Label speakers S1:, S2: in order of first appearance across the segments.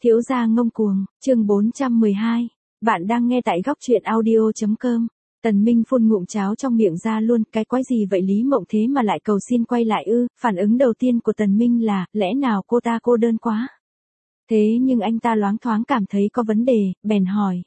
S1: Thiếu gia ngông cuồng, chương 412. Bạn đang nghe tại góc truyện audio.com. Tần Minh phun ngụm cháo trong miệng ra luôn, cái quái gì vậy Lý Mộng thế mà lại cầu xin quay lại ư? Phản ứng đầu tiên của Tần Minh là, lẽ nào cô ta cô đơn quá? Thế nhưng anh ta loáng thoáng cảm thấy có vấn đề, bèn hỏi.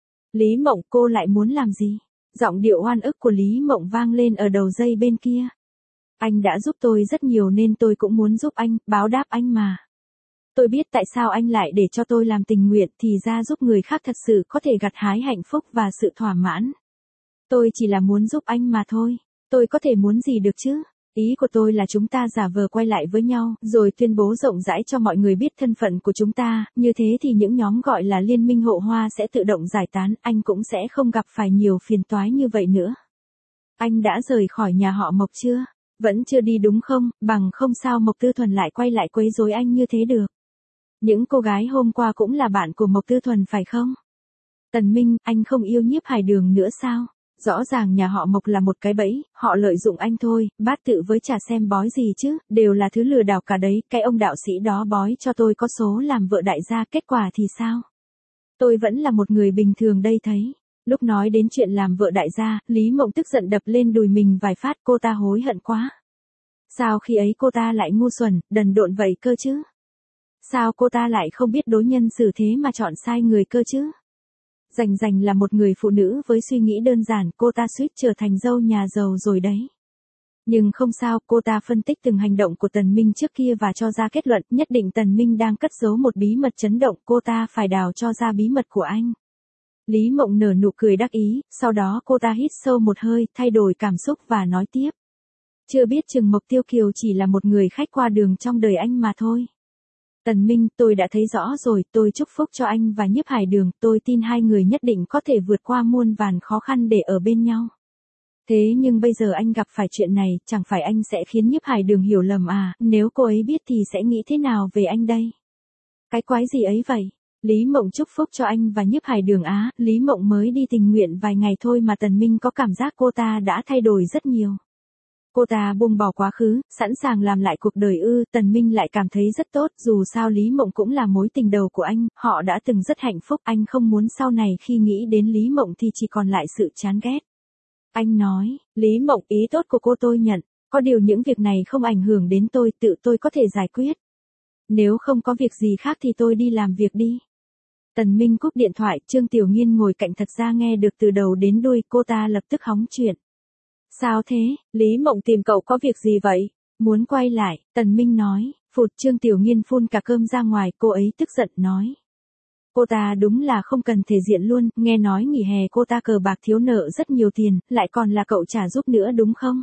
S1: Lý Mộng, cô lại muốn làm gì? Giọng điệu oan ức của Lý Mộng vang lên ở đầu dây bên kia. Anh đã giúp tôi rất nhiều nên tôi cũng muốn giúp anh, báo đáp anh mà. Tôi biết tại sao anh lại để cho tôi làm tình nguyện, thì ra giúp người khác thật sự có thể gặt hái hạnh phúc và sự thỏa mãn. Tôi chỉ là muốn giúp anh mà thôi. Tôi có thể muốn gì được chứ? Ý của tôi là chúng ta giả vờ quay lại với nhau, rồi tuyên bố rộng rãi cho mọi người biết thân phận của chúng ta, như thế thì những nhóm gọi là liên minh hộ hoa sẽ tự động giải tán, anh cũng sẽ không gặp phải nhiều phiền toái như vậy nữa. Anh đã rời khỏi nhà họ Mộc chưa? Vẫn chưa đi đúng không? Bằng không sao Mộc Tư Thuần lại quay lại quấy rối anh như thế được. Những cô gái hôm qua cũng là bạn của Mộc Tư Thuần phải không? Tần Minh, anh không yêu Nhiếp Hải Đường nữa sao? Rõ ràng nhà họ Mộc là một cái bẫy, họ lợi dụng anh thôi, bát tự với trà xem bói gì chứ, đều là thứ lừa đảo cả đấy, cái ông đạo sĩ đó bói cho tôi có số làm vợ đại gia, kết quả thì sao? Tôi vẫn là một người bình thường đây thấy. Lúc nói đến chuyện làm vợ đại gia, Lý Mộng tức giận đập lên đùi mình vài phát, cô ta hối hận quá. Sao khi ấy cô ta lại ngu xuẩn, đần độn vậy cơ chứ? Sao cô ta lại không biết đối nhân xử thế mà chọn sai người cơ chứ? Rành là một người phụ nữ với suy nghĩ đơn giản, cô ta suýt trở thành dâu nhà giàu rồi đấy. Nhưng không sao, cô ta phân tích từng hành động của Tần Minh trước kia và cho ra kết luận, nhất định Tần Minh đang cất giấu một bí mật chấn động, cô ta phải đào cho ra bí mật của anh. Lý Mộng nở nụ cười đắc ý, sau đó cô ta hít sâu một hơi, thay đổi cảm xúc và nói tiếp. Chưa biết chừng Mộc Tiêu Kiều chỉ là một người khách qua đường trong đời anh mà thôi. Tần Minh, tôi đã thấy rõ rồi, tôi chúc phúc cho anh và Nhiếp Hải Đường, tôi tin hai người nhất định có thể vượt qua muôn vàn khó khăn để ở bên nhau. Thế nhưng bây giờ anh gặp phải chuyện này, chẳng phải anh sẽ khiến Nhiếp Hải Đường hiểu lầm à, nếu cô ấy biết thì sẽ nghĩ thế nào về anh đây? Cái quái gì ấy vậy? Lý Mộng chúc phúc cho anh và Nhiếp Hải Đường á, Lý Mộng mới đi tình nguyện vài ngày thôi mà Tần Minh có cảm giác cô ta đã thay đổi rất nhiều. Cô ta buông bỏ quá khứ, sẵn sàng làm lại cuộc đời ư, Tần Minh lại cảm thấy rất tốt, dù sao Lý Mộng cũng là mối tình đầu của anh, họ đã từng rất hạnh phúc, anh không muốn sau này khi nghĩ đến Lý Mộng thì chỉ còn lại sự chán ghét. Anh nói, Lý Mộng, ý tốt của cô tôi nhận, có điều những việc này không ảnh hưởng đến tôi, tự tôi có thể giải quyết. Nếu không có việc gì khác thì tôi đi làm việc đi. Tần Minh cúp điện thoại, Trương Tiểu Nghiên ngồi cạnh thật ra nghe được từ đầu đến đuôi, cô ta lập tức hóng chuyện. Sao thế, Lý Mộng tìm cậu có việc gì vậy? Muốn quay lại, Tần Minh nói, phụt Trương Tiểu Nghiên phun cả cơm ra ngoài, cô ấy tức giận nói. Cô ta đúng là không cần thể diện luôn, nghe nói nghỉ hè cô ta cờ bạc thiếu nợ rất nhiều tiền, lại còn là cậu trả giúp nữa đúng không?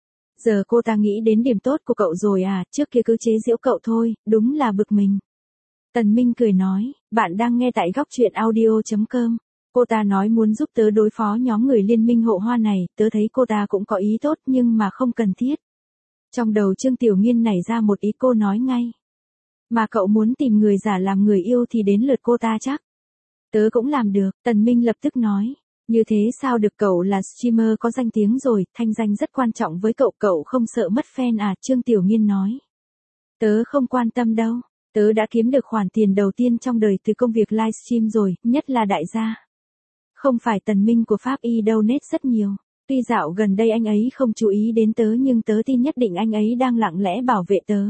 S1: Giờ cô ta nghĩ đến điểm tốt của cậu rồi à, trước kia cứ chế giễu cậu thôi, đúng là bực mình. Tần Minh cười nói, bạn đang nghe tại góc truyện audio.com. Cô ta nói muốn giúp tớ đối phó nhóm người liên minh hộ hoa này, tớ thấy cô ta cũng có ý tốt nhưng mà không cần thiết. Trong đầu Trương Tiểu Nghiên nảy ra một ý, cô nói ngay. Mà cậu muốn tìm người giả làm người yêu thì đến lượt cô ta chắc. Tớ cũng làm được, Tần Minh lập tức nói. Như thế sao được, cậu là streamer có danh tiếng rồi, thanh danh rất quan trọng với cậu, cậu không sợ mất fan à, Trương Tiểu Nghiên nói. Tớ không quan tâm đâu, tớ đã kiếm được khoản tiền đầu tiên trong đời từ công việc livestream rồi, nhất là đại gia. Không phải Tần Minh của Pháp Y donate rất nhiều. Tuy dạo gần đây anh ấy không chú ý đến tớ nhưng tớ tin nhất định anh ấy đang lặng lẽ bảo vệ tớ.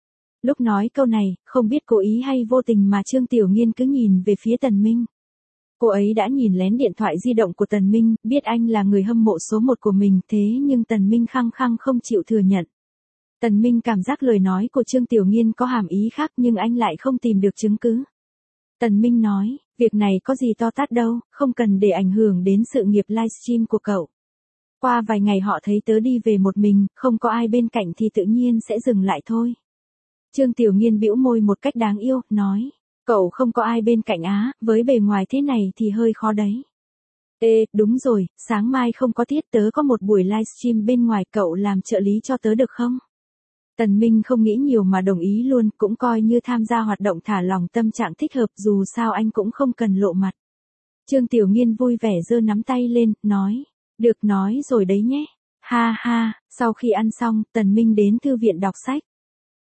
S1: Lúc nói câu này, không biết cố ý hay vô tình mà Trương Tiểu Nghiên cứ nhìn về phía Tần Minh. Cô ấy đã nhìn lén điện thoại di động của Tần Minh, biết anh là người hâm mộ số 1 của mình, thế nhưng Tần Minh khăng khăng không chịu thừa nhận. Tần Minh cảm giác lời nói của Trương Tiểu Nghiên có hàm ý khác nhưng anh lại không tìm được chứng cứ. Tần Minh nói, việc này có gì to tát đâu, không cần để ảnh hưởng đến sự nghiệp livestream của cậu. Qua vài ngày họ thấy tớ đi về một mình, không có ai bên cạnh thì tự nhiên sẽ dừng lại thôi. Trương Tiểu Nghiên bĩu môi một cách đáng yêu, nói, cậu không có ai bên cạnh á, với bề ngoài thế này thì hơi khó đấy. Ê, đúng rồi, sáng mai không có tiết, tớ có một buổi livestream bên ngoài, cậu làm trợ lý cho tớ được không? Tần Minh không nghĩ nhiều mà đồng ý luôn, cũng coi như tham gia hoạt động thả lỏng tâm trạng thích hợp, dù sao anh cũng không cần lộ mặt. Trương Tiểu Nghiên vui vẻ giơ nắm tay lên, nói, được nói rồi đấy nhé. Ha ha, sau khi ăn xong, Tần Minh đến thư viện đọc sách.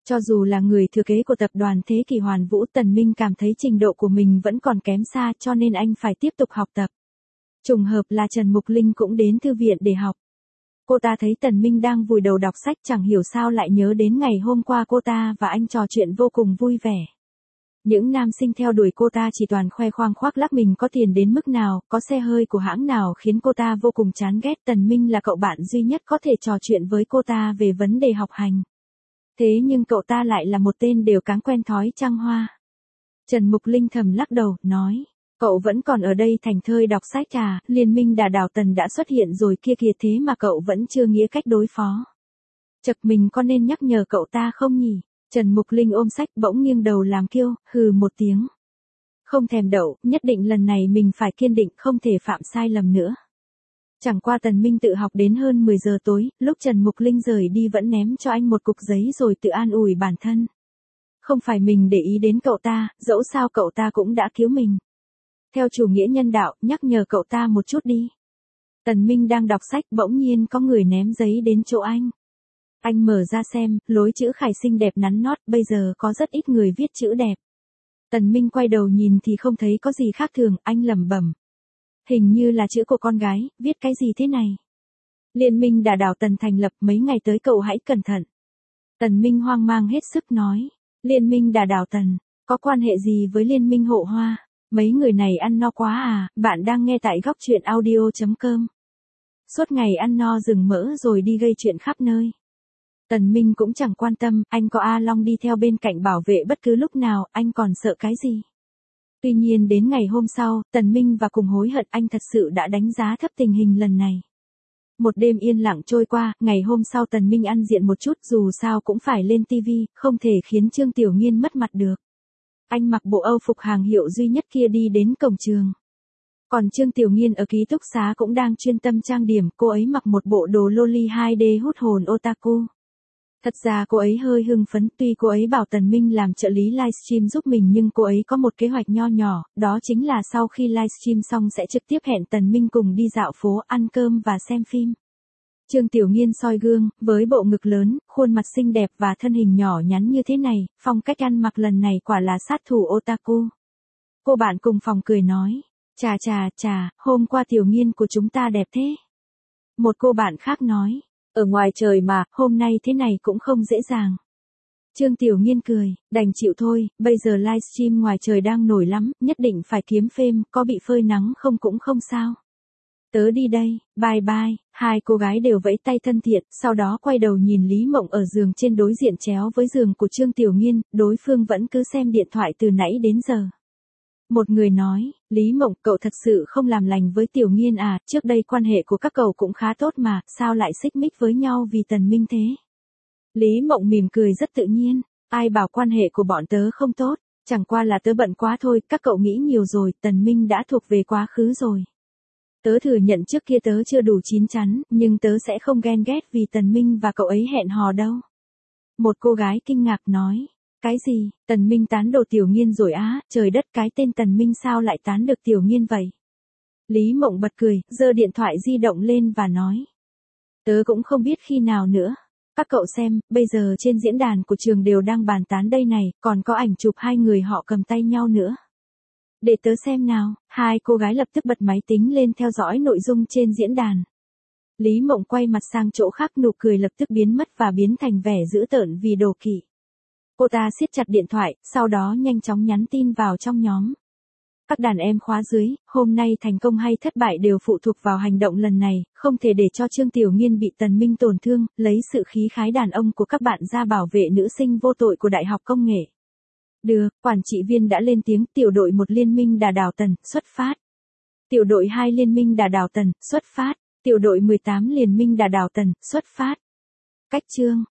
S1: Cho dù là người thừa kế của tập đoàn Thế Kỷ Hoàn Vũ, Tần Minh cảm thấy trình độ của mình vẫn còn kém xa cho nên anh phải tiếp tục học tập. Trùng hợp là Trần Mục Linh cũng đến thư viện để học. Cô ta thấy Tần Minh đang vùi đầu đọc sách chẳng hiểu sao lại nhớ đến ngày hôm qua cô ta và anh trò chuyện vô cùng vui vẻ. Những nam sinh theo đuổi cô ta chỉ toàn khoe khoang khoác lác mình có tiền đến mức nào, có xe hơi của hãng nào khiến cô ta vô cùng chán ghét. Tần Minh là cậu bạn duy nhất có thể trò chuyện với cô ta về vấn đề học hành. Thế nhưng cậu ta lại là một tên đều cáng quen thói trăng hoa. Trần Mục Linh thầm lắc đầu, nói. Cậu vẫn còn ở đây thành thơi đọc sách à, liên minh Đà Đảo Tần đã xuất hiện rồi kia kìa, thế mà cậu vẫn chưa nghĩ cách đối phó. Chật, mình có nên nhắc nhở cậu ta không nhỉ? Trần Mục Linh ôm sách bỗng nghiêng đầu làm kiêu, hừ một tiếng. Không thèm đậu, nhất định lần này mình phải kiên định, không thể phạm sai lầm nữa. Chẳng qua Tần Minh tự học đến hơn 10 giờ tối, lúc Trần Mục Linh rời đi vẫn ném cho anh một cục giấy rồi tự an ủi bản thân. Không phải mình để ý đến cậu ta, dẫu sao cậu ta cũng đã cứu mình. Theo chủ nghĩa nhân đạo, nhắc nhở cậu ta một chút đi. Tần Minh đang đọc sách bỗng nhiên có người ném giấy đến chỗ anh. Anh mở ra xem, lối chữ khải xinh đẹp nắn nót, bây giờ có rất ít người viết chữ đẹp. Tần Minh quay đầu nhìn thì không thấy có gì khác thường, anh lẩm bẩm. Hình như là chữ của con gái, viết cái gì thế này? Liên minh Đà Đảo Tần thành lập, mấy ngày tới cậu hãy cẩn thận. Tần Minh hoang mang hết sức nói. Liên minh Đà Đảo Tần, có quan hệ gì với liên minh Hộ Hoa? Mấy người này ăn no quá à, bạn đang nghe tại góc truyện audio.com. Suốt ngày ăn no rừng mỡ rồi đi gây chuyện khắp nơi. Tần Minh cũng chẳng quan tâm, anh có A Long đi theo bên cạnh bảo vệ bất cứ lúc nào, anh còn sợ cái gì. Tuy nhiên đến ngày hôm sau, Tần Minh và cùng hối hận, anh thật sự đã đánh giá thấp tình hình lần này. Một đêm yên lặng trôi qua, ngày hôm sau Tần Minh ăn diện một chút, dù sao cũng phải lên TV, không thể khiến Trương Tiểu Nghiên mất mặt được. Anh mặc bộ Âu phục hàng hiệu duy nhất kia đi đến cổng trường. Còn Trương Tiểu Nghiên ở ký túc xá cũng đang chuyên tâm trang điểm, cô ấy mặc một bộ đồ loli 2D hút hồn otaku. Thật ra cô ấy hơi hưng phấn, tuy cô ấy bảo Tần Minh làm trợ lý livestream giúp mình nhưng cô ấy có một kế hoạch nho nhỏ, đó chính là sau khi livestream xong sẽ trực tiếp hẹn Tần Minh cùng đi dạo phố, ăn cơm và xem phim. Trương Tiểu Nghiên soi gương, với bộ ngực lớn, khuôn mặt xinh đẹp và thân hình nhỏ nhắn như thế này, phong cách ăn mặc lần này quả là sát thủ otaku. Cô bạn cùng phòng cười nói, chà, hôm qua Tiểu Nghiên của chúng ta đẹp thế. Một cô bạn khác nói, ở ngoài trời mà, hôm nay thế này cũng không dễ dàng. Trương Tiểu Nghiên cười, đành chịu thôi, bây giờ livestream ngoài trời đang nổi lắm, nhất định phải kiếm phêm, có bị phơi nắng không cũng không sao. Tớ đi đây, bye bye, hai cô gái đều vẫy tay thân thiện, sau đó quay đầu nhìn Lý Mộng ở giường trên đối diện chéo với giường của Trương Tiểu Nghiên, đối phương vẫn cứ xem điện thoại từ nãy đến giờ. Một người nói, Lý Mộng, cậu thật sự không làm lành với Tiểu Nghiên à, trước đây quan hệ của các cậu cũng khá tốt mà, sao lại xích mích với nhau vì Tần Minh thế? Lý Mộng mỉm cười rất tự nhiên, ai bảo quan hệ của bọn tớ không tốt, chẳng qua là tớ bận quá thôi, các cậu nghĩ nhiều rồi, Tần Minh đã thuộc về quá khứ rồi. Tớ thừa nhận trước kia tớ chưa đủ chín chắn, nhưng tớ sẽ không ghen ghét vì Tần Minh và cậu ấy hẹn hò đâu. Một cô gái kinh ngạc nói, cái gì, Tần Minh tán đồ Tiểu Nghiên rồi á, trời đất, cái tên Tần Minh sao lại tán được Tiểu Nghiên vậy? Lý Mộng bật cười, giơ điện thoại di động lên và nói, tớ cũng không biết khi nào nữa. Các cậu xem, bây giờ trên diễn đàn của trường đều đang bàn tán đây này, còn có ảnh chụp hai người họ cầm tay nhau nữa. Để tớ xem nào, hai cô gái lập tức bật máy tính lên theo dõi nội dung trên diễn đàn. Lý Mộng quay mặt sang chỗ khác, nụ cười lập tức biến mất và biến thành vẻ dữ tợn vì đố kỵ. Cô ta siết chặt điện thoại, sau đó nhanh chóng nhắn tin vào trong nhóm. Các đàn em khóa dưới, hôm nay thành công hay thất bại đều phụ thuộc vào hành động lần này, không thể để cho Trương Tiểu Nghiên bị Tần Minh tổn thương, lấy sự khí khái đàn ông của các bạn ra bảo vệ nữ sinh vô tội của Đại học Công nghệ. Được, quản trị viên đã lên tiếng, tiểu đội 1 Liên minh Đà Đảo Tần, xuất phát. Tiểu đội 2 Liên minh Đà Đảo Tần, xuất phát. Tiểu đội 18 Liên minh Đà Đảo Tần, xuất phát. Cách chương